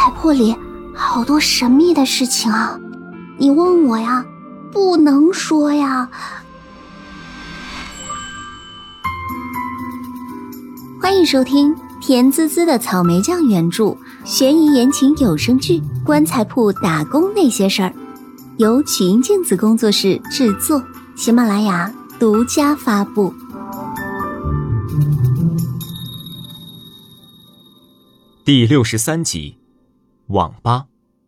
材铺里好多神秘的事情啊，你问我呀，不能说呀。欢迎收听甜滋滋的草莓酱原著悬疑言情有声剧《棺材铺打工那些事儿》，由曲音镜子工作室制作，喜马拉雅独家发布。 第63集，网吧。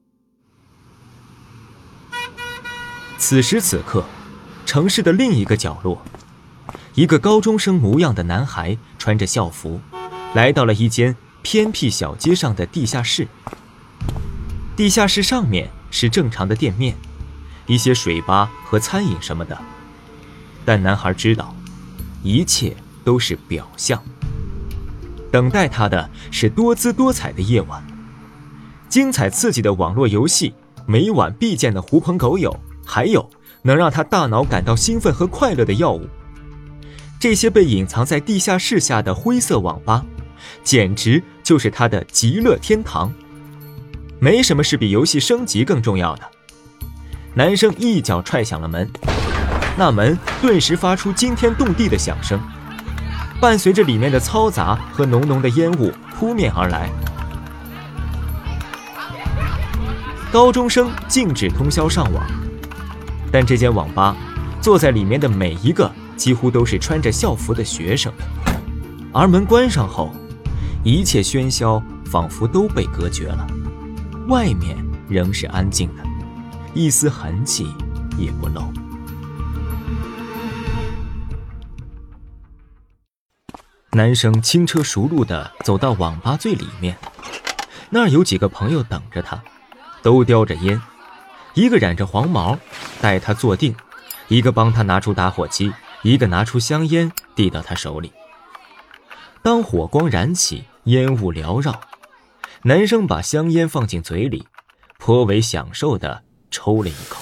此时此刻，城市的另一个角落，一个高中生模样的男孩穿着校服，来到了一间偏僻小街上的地下室。地下室上面是正常的店面，一些水吧和餐饮什么的，但男孩知道，一切都是表象。等待他的是多姿多彩的夜晚，精彩刺激的网络游戏，每晚必见的狐朋狗友，还有能让他大脑感到兴奋和快乐的药物。这些被隐藏在地下室下的灰色网吧，简直就是他的极乐天堂。没什么是比游戏升级更重要的。男生一脚踹响了门，那门顿时发出惊天动地的响声，伴随着里面的嘈杂和浓浓的烟雾扑面而来。高中生禁止通宵上网，但这间网吧坐在里面的每一个几乎都是穿着校服的学生，而门关上后，一切喧嚣仿佛都被隔绝了，外面仍是安静的，一丝痕迹也不露。男生轻车熟路地走到网吧最里面，那儿有几个朋友等着他，都叼着烟，一个染着黄毛带他坐定，一个帮他拿出打火机，一个拿出香烟递到他手里。当火光燃起，烟雾缭绕，男生把香烟放进嘴里，颇为享受地抽了一口。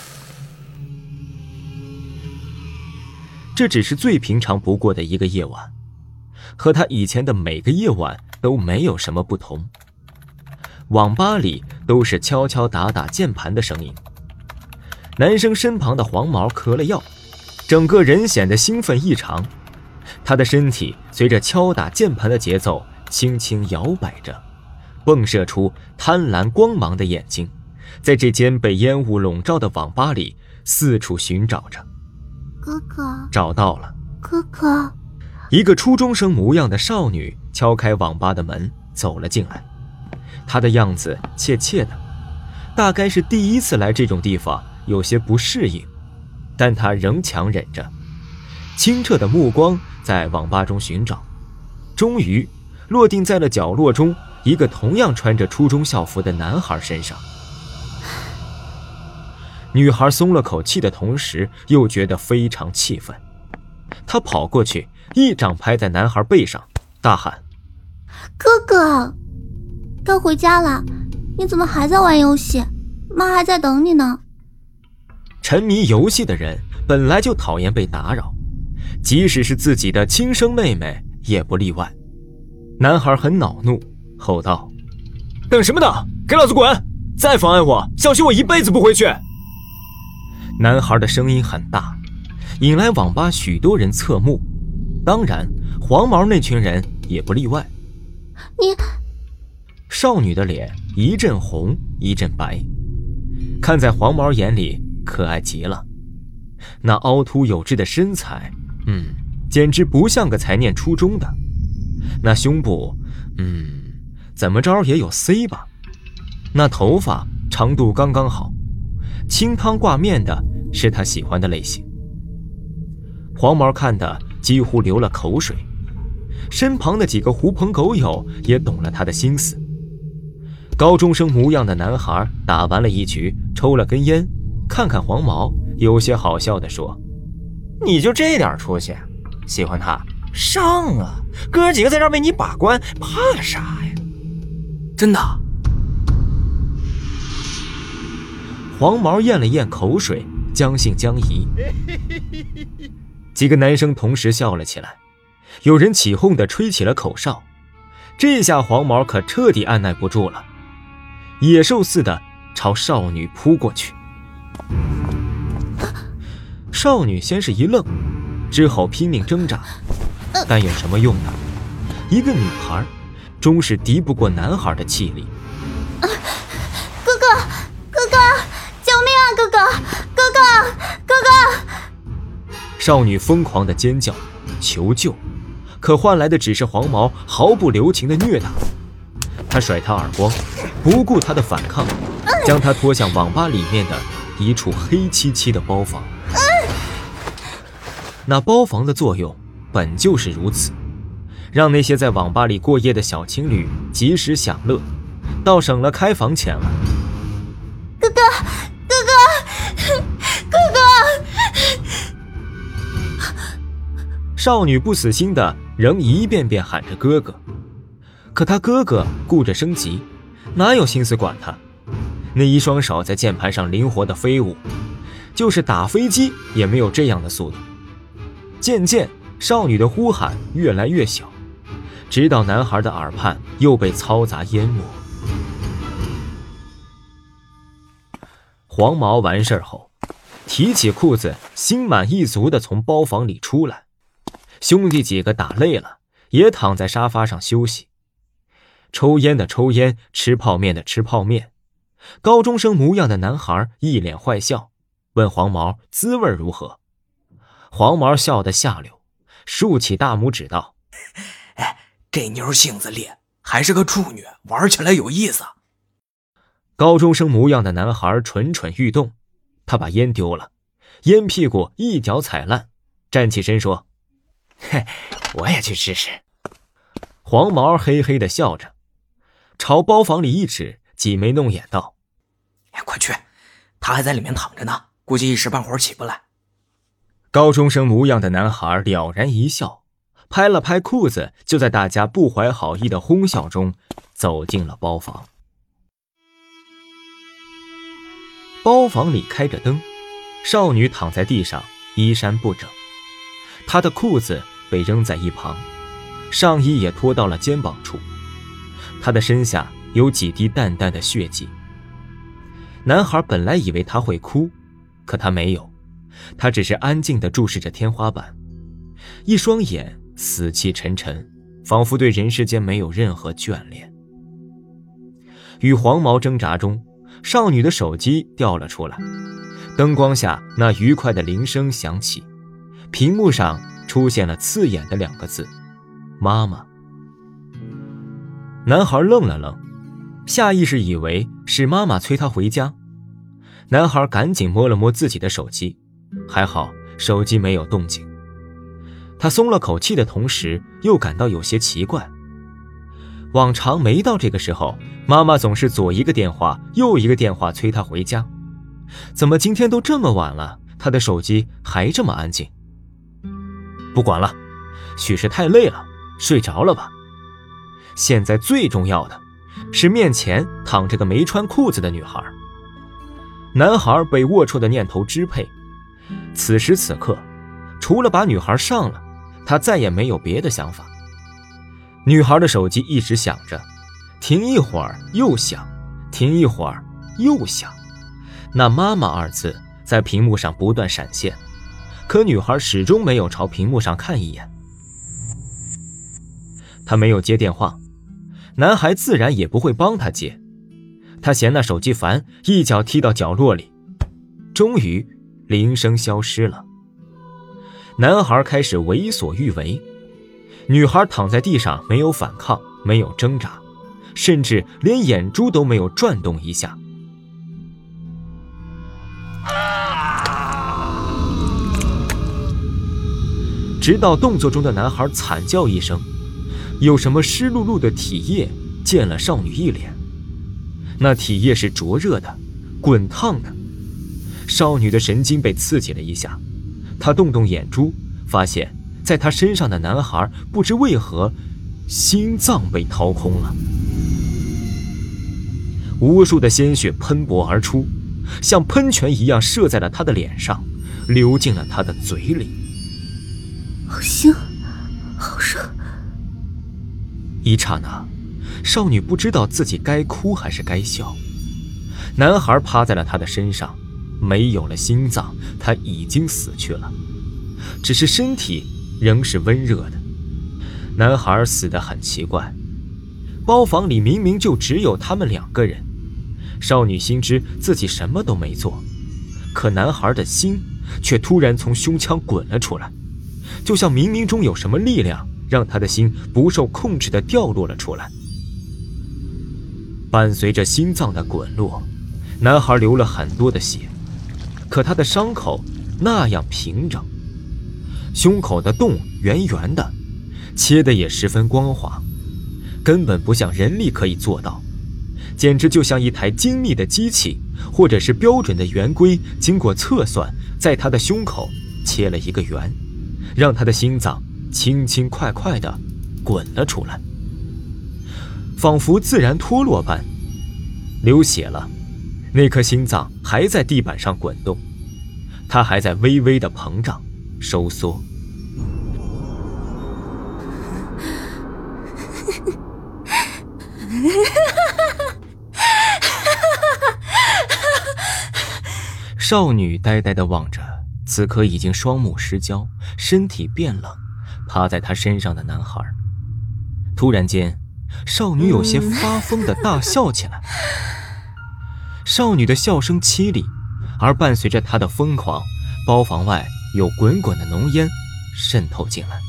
这只是最平常不过的一个夜晚，和他以前的每个夜晚都没有什么不同。网吧里都是敲敲打打键盘的声音。男生身旁的黄毛嗑了药，整个人显得兴奋异常。他的身体随着敲打键盘的节奏轻轻摇摆着，迸射出贪婪光芒的眼睛，在这间被烟雾笼罩的网吧里四处寻找着。 哥哥， 找到了。 哥哥。 一个初中生模样的少女敲开网吧的门走了进来，她的样子怯怯的，大概是第一次来这种地方，有些不适应，但她仍强忍着，清澈的目光在网吧中寻找，终于落定在了角落中一个同样穿着初中校服的男孩身上。女孩松了口气的同时又觉得非常气愤，她跑过去一掌拍在男孩背上，大喊： 哥哥，该回家了，你怎么还在玩游戏？妈还在等你呢。 沉迷游戏的人本来就讨厌被打扰，即使是自己的亲生妹妹也不例外。男孩很恼怒，吼道：等什么等，给老子滚，再妨碍我，小心我一辈子不回去。男孩的声音很大，引来网吧许多人侧目，当然黄毛那群人也不例外。 你…… 少女的脸一阵红一阵白，看在黄毛眼里可爱极了，那凹凸有致的身材，简直不像个才念初中的，那胸部，怎么着也有 C 吧，那头发长度刚刚好，清汤挂面的是他喜欢的类型。黄毛看得几乎流了口水，身旁的几个狐朋狗友也懂了他的心思。高中生模样的男孩打完了一局，抽了根烟，看看黄毛，有些好笑地说：你就这点出息，喜欢他上啊，哥几个在这儿为你把关，怕啥呀？真的。黄毛咽了咽口水，将信将疑。几个男生同时笑了起来，有人起哄地吹起了口哨。这下黄毛可彻底按耐不住了， 野兽似的朝少女扑过去。少女先是一愣，之后拼命挣扎，但有什么用呢？一个女孩终是敌不过男孩的气力。 哥哥，哥哥，救命啊！哥哥，哥哥，哥哥！ 少女疯狂地尖叫求救，可换来的只是黄毛毫不留情的虐打。他甩她耳光，不顾她的反抗，将她拖向网吧里面的一处黑漆漆的包房。那包房的作用本就是如此，让那些在网吧里过夜的小情侣及时享乐，倒省了开房钱了。 哥哥，哥哥，哥哥！ 少女不死心的仍一遍遍喊着哥哥，可她哥哥顾着升级，哪有心思管她？那一双手在键盘上灵活的飞舞，就是打飞机也没有这样的速度。渐渐，少女的呼喊越来越小，直到男孩的耳畔又被嘈杂淹没。黄毛完事后，提起裤子，心满意足地从包房里出来。兄弟几个打累了，也躺在沙发上休息。抽烟的抽烟，吃泡面的吃泡面。高中生模样的男孩一脸坏笑，问黄毛滋味如何。黄毛笑得下流，竖起大拇指道： 这妞性子烈，还是个处女，玩起来有意思。 高中生模样的男孩蠢蠢欲动，他把烟丢了，烟屁股一脚踩烂，站起身说：我也去试试。黄毛嘿嘿地笑着，朝包房里一指，挤眉弄眼道： 快去，他还在里面躺着呢，估计一时半会儿起不来。 高中生模样的男孩了然一笑，拍了拍裤子，就在大家不怀好意的哄笑中走进了包房。包房里开着灯，少女躺在地上，衣衫不整，她的裤子被扔在一旁，上衣也拖到了肩膀处，她的身下有几滴淡淡的血迹。男孩本来以为她会哭，可她没有，她只是安静地注视着天花板，一双眼死气沉沉，仿佛对人世间没有任何眷恋。与黄毛挣扎中，少女的手机掉了出来，灯光下那愉快的铃声响起，屏幕上出现了刺眼的2个字：妈妈。男孩愣了愣，下意识以为是妈妈催他回家。男孩赶紧摸了摸自己的手机，还好手机没有动静。他松了口气的同时，又感到有些奇怪。往常没到这个时候，妈妈总是左一个电话右一个电话催他回家，怎么今天都这么晚了，他的手机还这么安静？不管了，许是太累了，睡着了吧。现在最重要的是面前躺着个没穿裤子的女孩。男孩被龌龊的念头支配，此时此刻除了把女孩上了，他再也没有别的想法。女孩的手机一直响着，停一会儿又响，停一会儿又响，那妈妈2字在屏幕上不断闪现，可女孩始终没有朝屏幕上看一眼。她没有接电话，男孩自然也不会帮她接，他嫌那手机烦，一脚踢到角落里。终于铃声消失了，男孩开始为所欲为。女孩躺在地上，没有反抗，没有挣扎，甚至连眼珠都没有转动一下。直到动作中的男孩惨叫一声，有什么湿漉漉的体液溅了少女一脸。那体液是灼热的，滚烫的，少女的神经被刺激了一下，她动动眼珠，发现在她身上的男孩不知为何心脏被掏空了，无数的鲜血喷薄而出，像喷泉一样射在了她的脸上，流进了她的嘴里。 好腥，好热。 一刹那，少女不知道自己该哭还是该笑。 男孩趴在了他的身上，没有了心脏，他已经死去了，只是身体仍是温热的。男孩死得很奇怪，包房里明明就只有他们2个人。少女心知自己什么都没做，可男孩的心却突然从胸腔滚了出来，就像冥冥中有什么力量让他的心不受控制地掉落了出来。伴随着心脏的滚落，男孩流了很多的血，可他的伤口那样平整，胸口的洞圆圆的，切得也十分光滑，根本不像人力可以做到，简直就像一台精密的机器或者是标准的圆规经过测算，在他的胸口切了一个圆，让他的心脏轻轻快快地滚了出来，仿佛自然脱落般。流血了，那颗心脏还在地板上滚动，它还在微微地膨胀收缩。少女呆呆地望着此刻已经双目失焦、身体变冷、趴在她身上的男孩。突然间，少女有些发疯地大笑起来。少女的笑声凄厉，而伴随着她的疯狂，包房外有滚滚的浓烟渗透进来。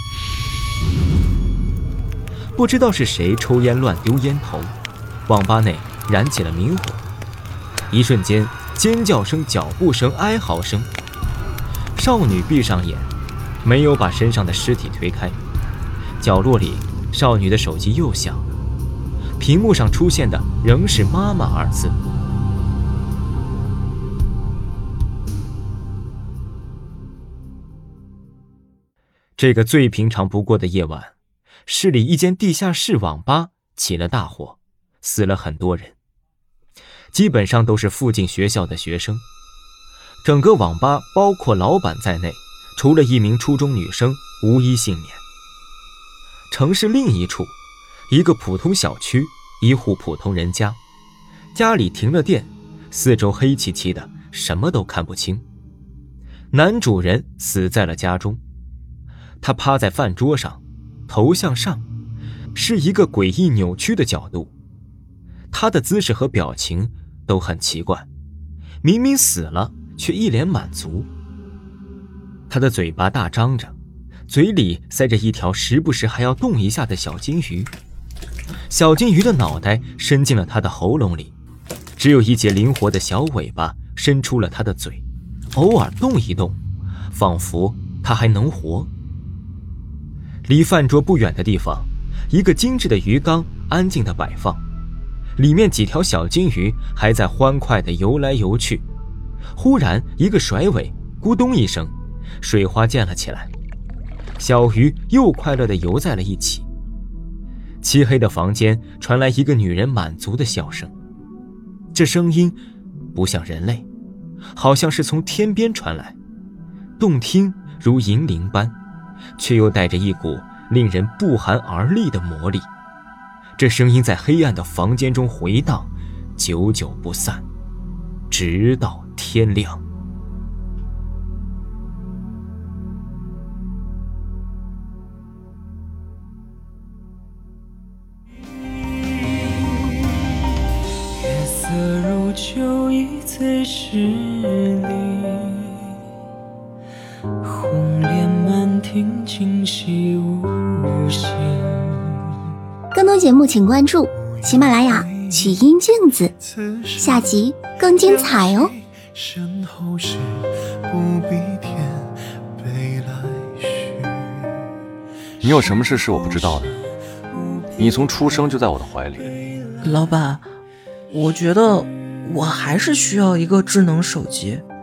不知道是谁抽烟乱丢烟头，网吧内燃起了明火。一瞬间，尖叫声、脚步声、哀嚎声。少女闭上眼，没有把身上的尸体推开。角落里，少女的手机又响了，屏幕上出现的仍是妈妈2字。这个最平常不过的夜晚，市里一间地下室网吧起了大火，死了很多人，基本上都是附近学校的学生。整个网吧包括老板在内，除了1名初中女生无一幸免。城市另一处，一个普通小区，一户普通人家，家里停了电，四周黑漆漆的，什么都看不清。男主人死在了家中，他趴在饭桌上，头向上，是一个诡异扭曲的角度。他的姿势和表情都很奇怪，明明死了，却一脸满足。他的嘴巴大张着，嘴里塞着一条时不时还要动一下的小金鱼。小金鱼的脑袋伸进了他的喉咙里，只有一节灵活的小尾巴伸出了他的嘴，偶尔动一动，仿佛他还能活。离饭桌不远的地方，一个精致的鱼缸安静地摆放，里面几条小金鱼还在欢快地游来游去。忽然一个甩尾，咕咚一声，水花溅了起来，小鱼又快乐地游在了一起。漆黑的房间传来一个女人满足的笑声，这声音不像人类，好像是从天边传来，动听如银铃般，却又带着一股令人不寒而栗的魔力。这声音在黑暗的房间中回荡，久久不散，直到天亮。 月色如酒已醉诗里，红莲满庭今夕无心。 更多节目请关注喜马拉雅曲音镜子，下集更精彩哦。 身后事不必添悲来续。 你有什么事是我不知道的？你从出生就在我的怀里。 老板，我觉得我还是需要一个智能手机。